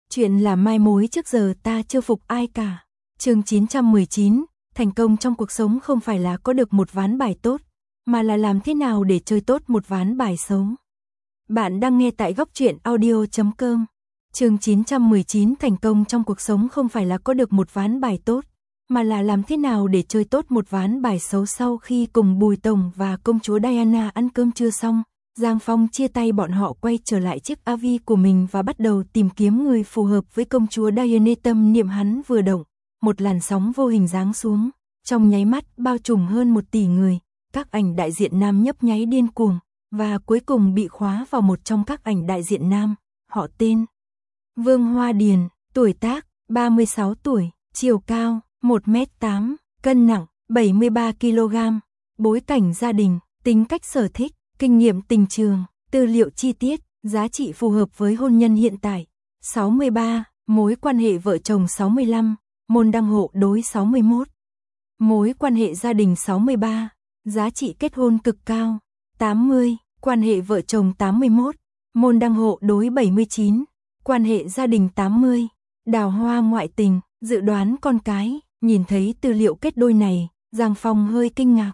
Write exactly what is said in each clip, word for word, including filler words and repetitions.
Chuyện là mai mối trước giờ ta chưa phục ai cả. Chương chín trăm mười chín, thành công trong cuộc sống không phải là có được một ván bài tốt, mà là làm thế nào để chơi tốt một ván bài xấu. Bạn đang nghe tại góc truyện audio chấm com. Chương chín trăm mười chín, thành công trong cuộc sống không phải là có được một ván bài tốt, mà là làm thế nào để chơi tốt một ván bài xấu. Sau khi cùng Bùi Tổng và công chúa Diana ăn cơm trưa xong, Giang Phong chia tay bọn họ quay trở lại chiếc a vê của mình và bắt đầu tìm kiếm người phù hợp với công chúa Diana. Tâm niệm hắn vừa động, một làn sóng vô hình giáng xuống, trong nháy mắt bao trùm hơn một tỷ người, các ảnh đại diện nam nhấp nháy điên cuồng, và cuối cùng bị khóa vào một trong các ảnh đại diện nam, họ tên Vương Hoa Điền, tuổi tác ba mươi sáu tuổi, chiều cao một mét tám, cân nặng bảy mươi ba ki lô gam, bối cảnh gia đình, tính cách sở thích, kinh nghiệm tình trường, tư liệu chi tiết, giá trị phù hợp với hôn nhân hiện tại, sáu mươi ba, mối quan hệ vợ chồng sáu mươi lăm, môn đăng hộ đối sáu mươi mốt, mối quan hệ gia đình sáu mươi ba, giá trị kết hôn cực cao, tám mươi, quan hệ vợ chồng tám mươi mốt, môn đăng hộ đối bảy mươi chín, quan hệ gia đình tám mươi, đào hoa ngoại tình, dự đoán con cái. Nhìn thấy tư liệu kết đôi này, Giang Phong hơi kinh ngạc.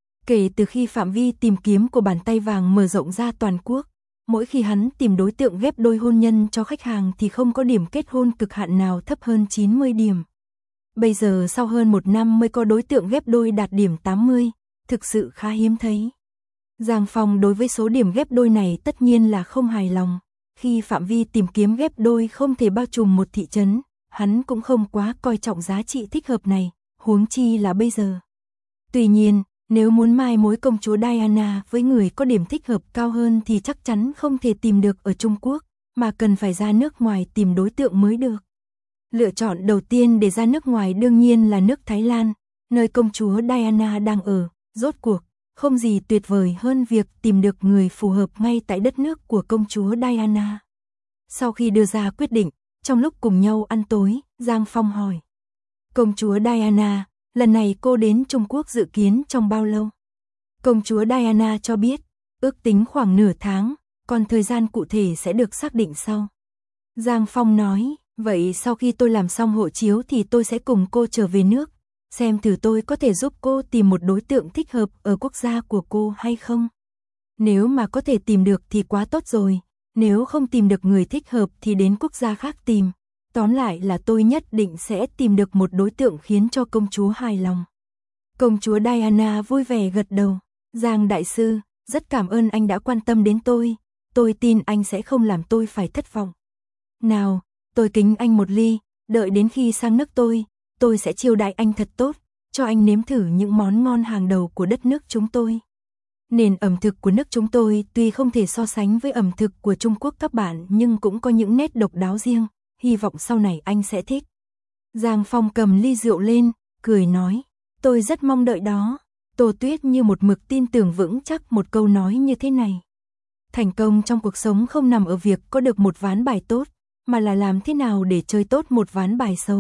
Kể từ khi phạm vi tìm kiếm của bàn tay vàng mở rộng ra toàn quốc, mỗi khi hắn tìm đối tượng ghép đôi hôn nhân cho khách hàng thì không có điểm kết hôn cực hạn nào thấp hơn chín mươi điểm. Bây giờ sau hơn một năm mới có đối tượng ghép đôi đạt điểm tám mươi, thực sự khá hiếm thấy. Giang Phong đối với số điểm ghép đôi này tất nhiên là không hài lòng. Khi phạm vi tìm kiếm ghép đôi không thể bao trùm một thị trấn, hắn cũng không quá coi trọng giá trị thích hợp này, huống chi là bây giờ. Tuy nhiên, nếu muốn mai mối công chúa Diana với người có điểm thích hợp cao hơn thì chắc chắn không thể tìm được ở Trung Quốc, mà cần phải ra nước ngoài tìm đối tượng mới được. Lựa chọn đầu tiên để ra nước ngoài đương nhiên là nước Thái Lan, nơi công chúa Diana đang ở. Rốt cuộc, không gì tuyệt vời hơn việc tìm được người phù hợp ngay tại đất nước của công chúa Diana. Sau khi đưa ra quyết định, trong lúc cùng nhau ăn tối, Giang Phong hỏi: công chúa Diana, lần này cô đến Trung Quốc dự kiến trong bao lâu? Công chúa Diana cho biết, ước tính khoảng nửa tháng, còn thời gian cụ thể sẽ được xác định sau. Giang Phong nói, vậy sau khi tôi làm xong hộ chiếu thì tôi sẽ cùng cô trở về nước, xem thử tôi có thể giúp cô tìm một đối tượng thích hợp ở quốc gia của cô hay không. Nếu mà có thể tìm được thì quá tốt rồi, nếu không tìm được người thích hợp thì đến quốc gia khác tìm. Tóm lại là tôi nhất định sẽ tìm được một đối tượng khiến cho công chúa hài lòng. Công chúa Diana vui vẻ gật đầu. Giang đại sư, rất cảm ơn anh đã quan tâm đến tôi. Tôi tin anh sẽ không làm tôi phải thất vọng. Nào, tôi kính anh một ly, đợi đến khi sang nước tôi, tôi sẽ chiêu đãi anh thật tốt, cho anh nếm thử những món ngon hàng đầu của đất nước chúng tôi. Nền ẩm thực của nước chúng tôi tuy không thể so sánh với ẩm thực của Trung Quốc các bạn, nhưng cũng có những nét độc đáo riêng. Hy vọng sau này anh sẽ thích. Giang Phong cầm ly rượu lên, cười nói, tôi rất mong đợi đó. Tô Tuyết như một mực tin tưởng vững chắc một câu nói như thế này. Thành công trong cuộc sống không nằm ở việc có được một ván bài tốt, mà là làm thế nào để chơi tốt một ván bài xấu.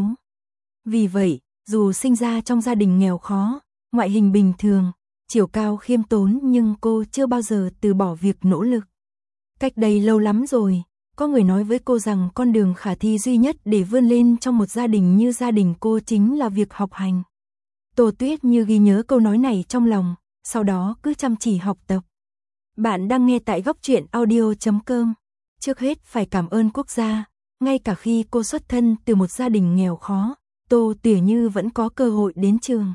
Vì vậy, dù sinh ra trong gia đình nghèo khó, ngoại hình bình thường, chiều cao khiêm tốn, nhưng cô chưa bao giờ từ bỏ việc nỗ lực. Cách đây lâu lắm rồi, có người nói với cô rằng con đường khả thi duy nhất để vươn lên trong một gia đình như gia đình cô chính là việc học hành. Tô Tuyết như ghi nhớ câu nói này trong lòng, sau đó cứ chăm chỉ học tập. Bạn đang nghe tại góc truyện audio chấm com. Trước hết phải cảm ơn quốc gia, ngay cả khi cô xuất thân từ một gia đình nghèo khó, Tô Tuyết Như vẫn có cơ hội đến trường.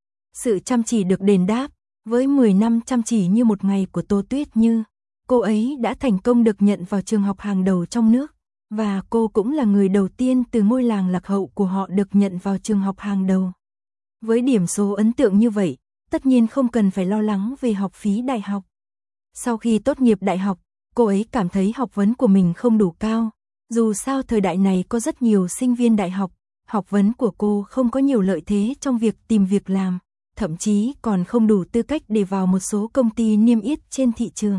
Sự chăm chỉ được đền đáp, với mười năm chăm chỉ như một ngày của Tô Tuyết Như, cô ấy đã thành công được nhận vào trường học hàng đầu trong nước, và cô cũng là người đầu tiên từ ngôi làng lạc hậu của họ được nhận vào trường học hàng đầu. Với điểm số ấn tượng như vậy, tất nhiên không cần phải lo lắng về học phí đại học. Sau khi tốt nghiệp đại học, cô ấy cảm thấy học vấn của mình không đủ cao. Dù sao thời đại này có rất nhiều sinh viên đại học, học vấn của cô không có nhiều lợi thế trong việc tìm việc làm, thậm chí còn không đủ tư cách để vào một số công ty niêm yết trên thị trường.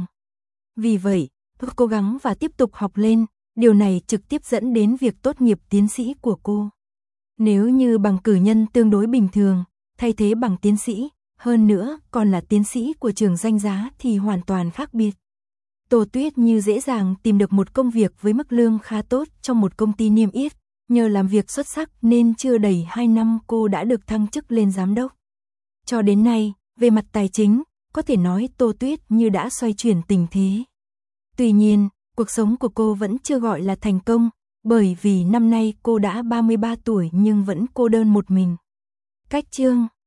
Vì vậy, cô cố gắng và tiếp tục học lên, điều này trực tiếp dẫn đến việc tốt nghiệp tiến sĩ của cô. Nếu như bằng cử nhân tương đối bình thường, thay thế bằng tiến sĩ, hơn nữa còn là tiến sĩ của trường danh giá thì hoàn toàn khác biệt. Tô Tuyết Như dễ dàng tìm được một công việc với mức lương khá tốt trong một công ty niêm yết, nhờ làm việc xuất sắc nên chưa đầy hai năm cô đã được thăng chức lên giám đốc. Cho đến nay, về mặt tài chính, có thể nói Tô Tuyết Như đã xoay chuyển tình thế. Tuy nhiên, cuộc sống của cô vẫn chưa gọi là thành công, bởi vì năm nay cô đã ba mươi ba tuổi nhưng vẫn cô đơn một mình. Cách chương